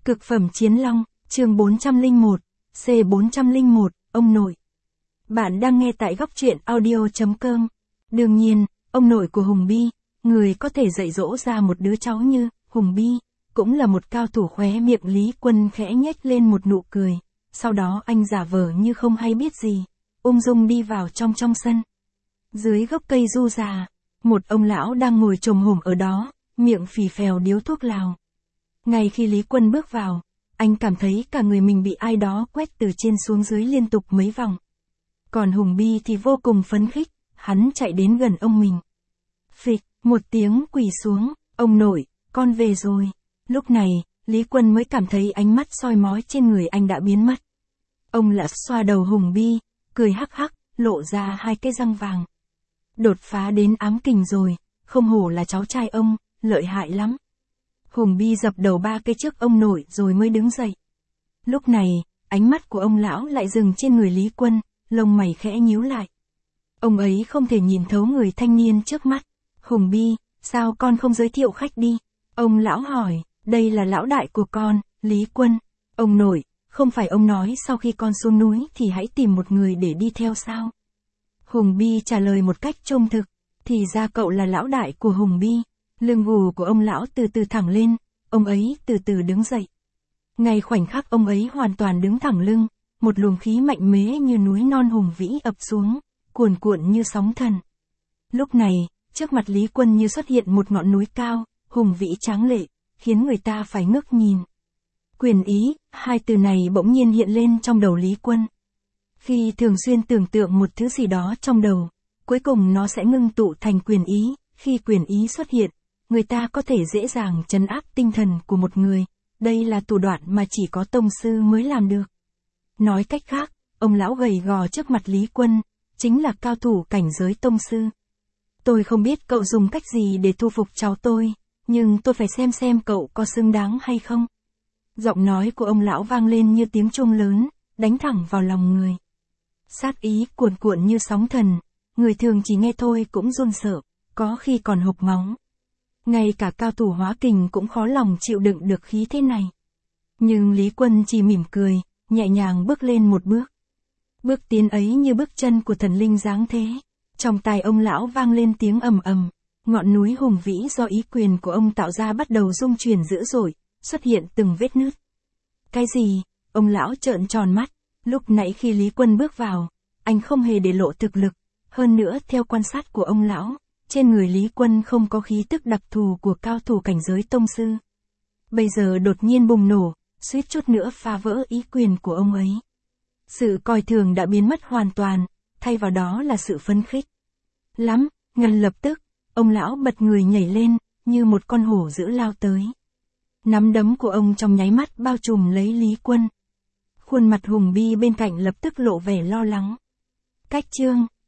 Cực phẩm chiến long, chương 401, C401, ông nội. Bạn đang nghe tại góc truyện audio.com. Đương nhiên, ông nội của Hùng Bi, người có thể dạy dỗ ra một đứa cháu như Hùng Bi, cũng là một cao thủ. Khóe miệng Lý Quân khẽ nhếch lên một nụ cười, sau đó anh giả vờ như không hay biết gì, ung dung đi vào trong sân. Dưới gốc cây du già, một ông lão đang ngồi chồm hổm ở đó, miệng phì phèo điếu thuốc lào. Ngay khi Lý Quân bước vào, anh cảm thấy cả người mình bị ai đó quét từ trên xuống dưới liên tục mấy vòng. Còn Hùng Bi thì vô cùng phấn khích, hắn chạy đến gần ông mình. Phịch, một tiếng quỳ xuống, ông nội, con về rồi. Lúc này, Lý Quân mới cảm thấy ánh mắt soi mói trên người anh đã biến mất. Ông lật xoa đầu Hùng Bi, cười hắc hắc, lộ ra hai cái răng vàng. Đột phá đến ám kình rồi, không hổ là cháu trai ông, lợi hại lắm. Hùng Bi dập đầu ba cái trước ông nội rồi mới đứng dậy. Lúc này, ánh mắt của ông lão lại dừng trên người Lý Quân, lông mày khẽ nhíu lại. Ông ấy không thể nhìn thấu người thanh niên trước mắt. Hùng Bi, sao con không giới thiệu khách đi? Ông lão hỏi, đây là lão đại của con, Lý Quân. Ông nội, không phải ông nói sau khi con xuống núi thì hãy tìm một người để đi theo sao? Hùng Bi trả lời một cách trông thực, thì ra cậu là lão đại của Hùng Bi. Lưng gù của ông lão từ từ thẳng lên, ông ấy từ từ đứng dậy. Ngay khoảnh khắc ông ấy hoàn toàn đứng thẳng lưng, một luồng khí mạnh mẽ như núi non hùng vĩ ập xuống, cuồn cuộn như sóng thần. Lúc này, trước mặt Lý Quân như xuất hiện một ngọn núi cao, hùng vĩ tráng lệ, khiến người ta phải ngước nhìn. Quyền ý, hai từ này bỗng nhiên hiện lên trong đầu Lý Quân. Khi thường xuyên tưởng tượng một thứ gì đó trong đầu, cuối cùng nó sẽ ngưng tụ thành quyền ý. Khi quyền ý xuất hiện, người ta có thể dễ dàng trấn áp tinh thần của một người. Đây là thủ đoạn mà chỉ có tông sư mới làm được. Nói cách khác, ông lão gầy gò trước mặt Lý Quân, chính là cao thủ cảnh giới tông sư. Tôi không biết cậu dùng cách gì để thu phục cháu tôi, nhưng tôi phải xem cậu có xứng đáng hay không. Giọng nói của ông lão vang lên như tiếng chuông lớn, đánh thẳng vào lòng người. Sát ý cuồn cuộn như sóng thần, người thường chỉ nghe thôi cũng run sợ, có khi còn hộc máu. Ngay cả cao thủ hóa kình cũng khó lòng chịu đựng được khí thế này. Nhưng Lý Quân chỉ mỉm cười, nhẹ nhàng bước lên một bước. Bước tiến ấy như bước chân của thần linh giáng thế. Trong tai ông lão vang lên tiếng ầm ầm, ngọn núi hùng vĩ do ý quyền của ông tạo ra bắt đầu rung chuyển dữ dội, xuất hiện từng vết nứt. Cái gì? Ông lão trợn tròn mắt, lúc nãy khi Lý Quân bước vào, anh không hề để lộ thực lực, hơn nữa theo quan sát của ông lão, trên người Lý Quân không có khí tức đặc thù của cao thủ cảnh giới tông sư. Bây giờ đột nhiên bùng nổ, suýt chút nữa phá vỡ ý quyền của ông ấy. Sự coi thường đã biến mất hoàn toàn, thay vào đó là sự phấn khích. Lắm, ngay lập tức, ông lão bật người nhảy lên, như một con hổ dữ lao tới. Nắm đấm của ông trong nháy mắt bao trùm lấy Lý Quân. Khuôn mặt Hùng Bi bên cạnh lập tức lộ vẻ lo lắng. Cách chương